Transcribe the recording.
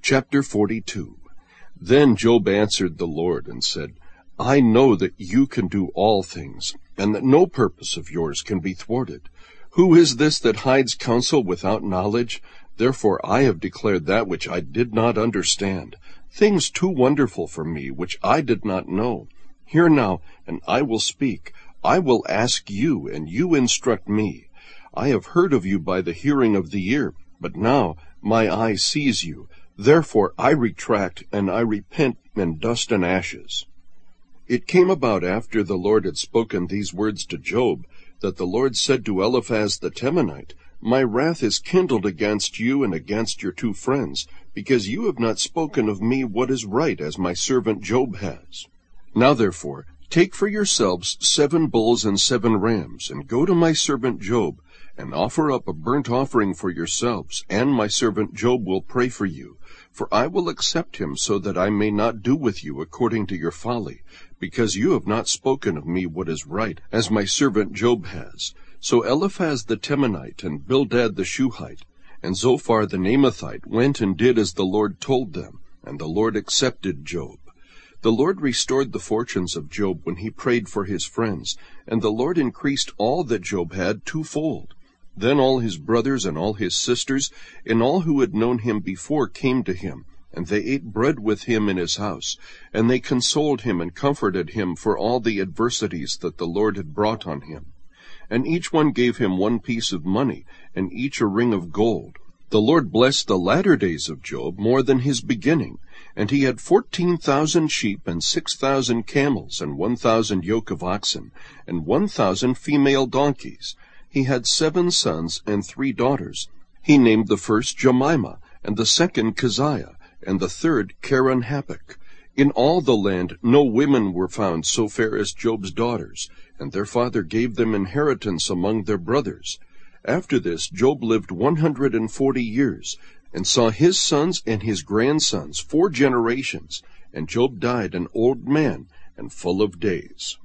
Chapter 42. Then Job answered the Lord and said, I know that you can do all things, and that no purpose of yours can be thwarted. Who is this that hides counsel without knowledge? Therefore I have declared that which I did not understand, things too wonderful for me, which I did not know. Hear now, and I will speak. I will ask you, and you instruct me. I have heard of you by the hearing of the ear, but now my eye sees you. Therefore I retract, and I repent in dust and ashes. It came about after the Lord had spoken these words to Job, that the Lord said to Eliphaz the Temanite, My wrath is kindled against you and against your two friends, because you have not spoken of me what is right, as my servant Job has. Now therefore, take for yourselves 7 bulls and 7 rams, and go to my servant Job, and offer up a burnt offering for yourselves, and my servant Job will pray for you. For I will accept him, so that I may not do with you according to your folly, because you have not spoken of me what is right, as my servant Job has. So Eliphaz the Temanite, and Bildad the Shuhite, and Zophar the Naamathite went and did as the Lord told them, and the Lord accepted Job. The Lord restored the fortunes of Job when he prayed for his friends, and the Lord increased all that Job had twofold. Then all his brothers and all his sisters, and all who had known him before, came to him, and they ate bread with him in his house, and they consoled him and comforted him for all the adversities that the Lord had brought on him. And each one gave him 1 piece of money, and each a ring of gold. The Lord blessed the latter days of Job more than his beginning, and he had 14,000 sheep, and 6,000 camels, and 1,000 yoke of oxen, and 1,000 female donkeys. He had 7 sons and 3 daughters. He named the first Jemimah, and the second Keziah, and the third Keren-Happuch. In all the land no women were found so fair as Job's daughters, and their father gave them inheritance among their brothers. After this Job lived 140 years, and saw his sons and his grandsons 4 generations, and Job died an old man and full of days.